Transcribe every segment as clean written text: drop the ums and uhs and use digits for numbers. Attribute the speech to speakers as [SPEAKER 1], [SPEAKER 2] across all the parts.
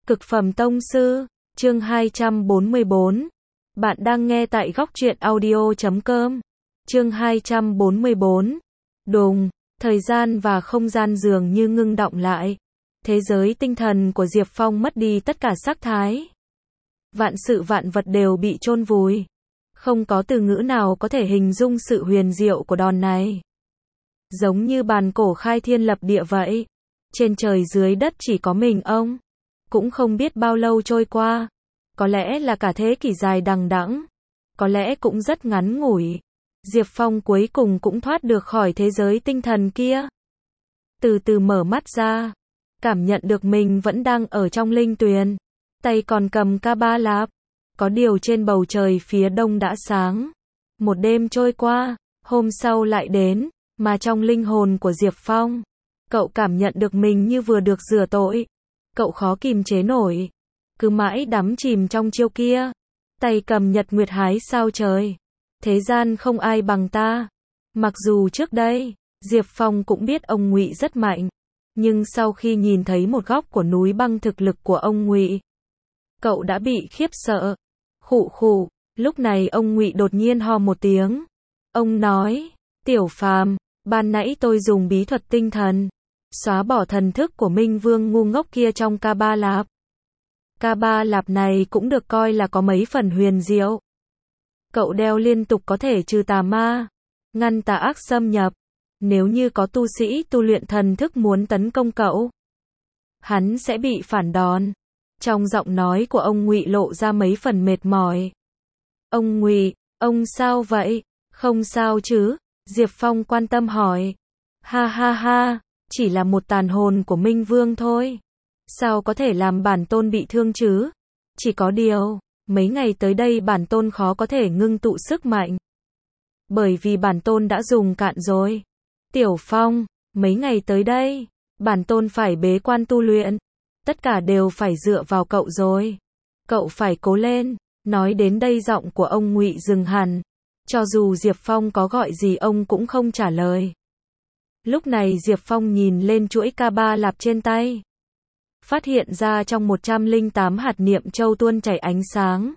[SPEAKER 1] Cực phẩm tông sư, chương 244. Bạn đang nghe tại góc truyện audio.com. Chương 244. Đùng, thời gian và không gian dường như ngưng đọng lại. Thế giới tinh thần của Diệp Phong mất đi tất cả sắc thái. Vạn sự vạn vật đều bị chôn vùi. Không có từ ngữ nào có thể hình dung sự huyền diệu của đòn này. Giống như bàn cổ khai thiên lập địa vậy. Trên trời dưới đất chỉ có mình ông. Cũng không biết bao lâu trôi qua. Có lẽ là cả thế kỷ dài đằng đẵng. Có lẽ cũng rất ngắn ngủi. Diệp Phong cuối cùng cũng thoát được khỏi thế giới tinh thần kia. Từ từ mở mắt ra. Cảm nhận được mình vẫn đang ở trong linh tuyền. Tay còn cầm ca ba lạp. Có điều trên bầu trời phía đông đã sáng. Một đêm trôi qua, hôm sau lại đến, mà trong linh hồn của Diệp Phong, cậu cảm nhận được mình như vừa được rửa tội. Cậu khó kìm chế nổi. Cứ mãi đắm chìm trong chiêu kia. Tay cầm nhật nguyệt hái sao trời. Thế gian không ai bằng ta. Mặc dù trước đây, Diệp Phong cũng biết ông Ngụy rất mạnh. Nhưng sau khi nhìn thấy một góc của núi băng thực lực của ông Ngụy, cậu đã bị khiếp sợ. Khụ khụ, lúc này ông Ngụy đột nhiên ho một tiếng. Ông nói, Tiểu Phàm, ban nãy tôi dùng bí thuật tinh thần, xóa bỏ thần thức của Minh Vương ngu ngốc kia trong ca ba lạp. Ca ba lạp này cũng được coi là có mấy phần huyền diệu. Cậu đeo liên tục có thể trừ tà ma, ngăn tà ác xâm nhập. Nếu như có tu sĩ tu luyện thần thức muốn tấn công cậu, hắn sẽ bị phản đòn. Trong giọng nói của ông Ngụy lộ ra mấy phần mệt mỏi. Ông Ngụy, ông sao vậy? Không sao chứ? Diệp Phong quan tâm hỏi. Ha ha ha, chỉ là một tàn hồn của Minh Vương thôi. Sao có thể làm bản tôn bị thương chứ? Chỉ có điều, mấy ngày tới đây bản tôn khó có thể ngưng tụ sức mạnh. Bởi vì bản tôn đã dùng cạn rồi. Tiểu Phong, mấy ngày tới đây, bản tôn phải bế quan tu luyện. Tất cả đều phải dựa vào cậu rồi. Cậu phải cố lên. Nói đến đây giọng của ông Ngụy dừng hẳn. Cho dù Diệp Phong có gọi gì ông cũng không trả lời. Lúc này Diệp Phong nhìn lên chuỗi ca ba lạp trên tay. Phát hiện ra trong 108 hạt niệm châu tuôn chảy ánh sáng.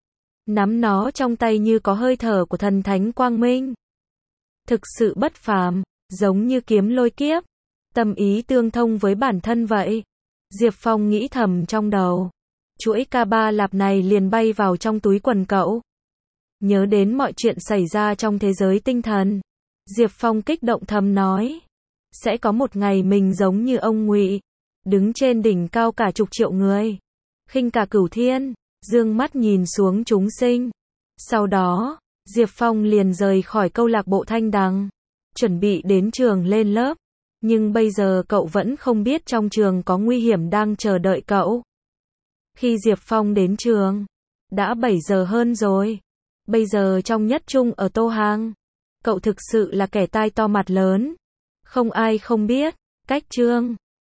[SPEAKER 1] Nắm nó trong tay như có hơi thở của thần thánh quang minh. Thực sự bất phàm, giống như kiếm lôi kiếp. Tâm ý tương thông với bản thân vậy. Diệp Phong nghĩ thầm trong đầu. Chuỗi ca ba lạp này liền bay vào trong túi quần cậu. Nhớ đến mọi chuyện xảy ra trong thế giới tinh thần. Diệp Phong kích động thầm nói. Sẽ có một ngày mình giống như ông Ngụy. Đứng trên đỉnh cao cả chục triệu người. Khinh cả cửu thiên. Dương mắt nhìn xuống chúng sinh. Sau đó, Diệp Phong liền rời khỏi câu lạc bộ Thanh Đằng. Chuẩn bị đến trường lên lớp. Nhưng bây giờ cậu vẫn không biết trong trường có nguy hiểm đang chờ đợi cậu. Khi Diệp Phong đến trường, đã 7 giờ hơn rồi. Bây giờ trong nhất trung ở Tô Hàng, cậu thực sự là kẻ tai to mặt lớn. Không ai không biết, cách trường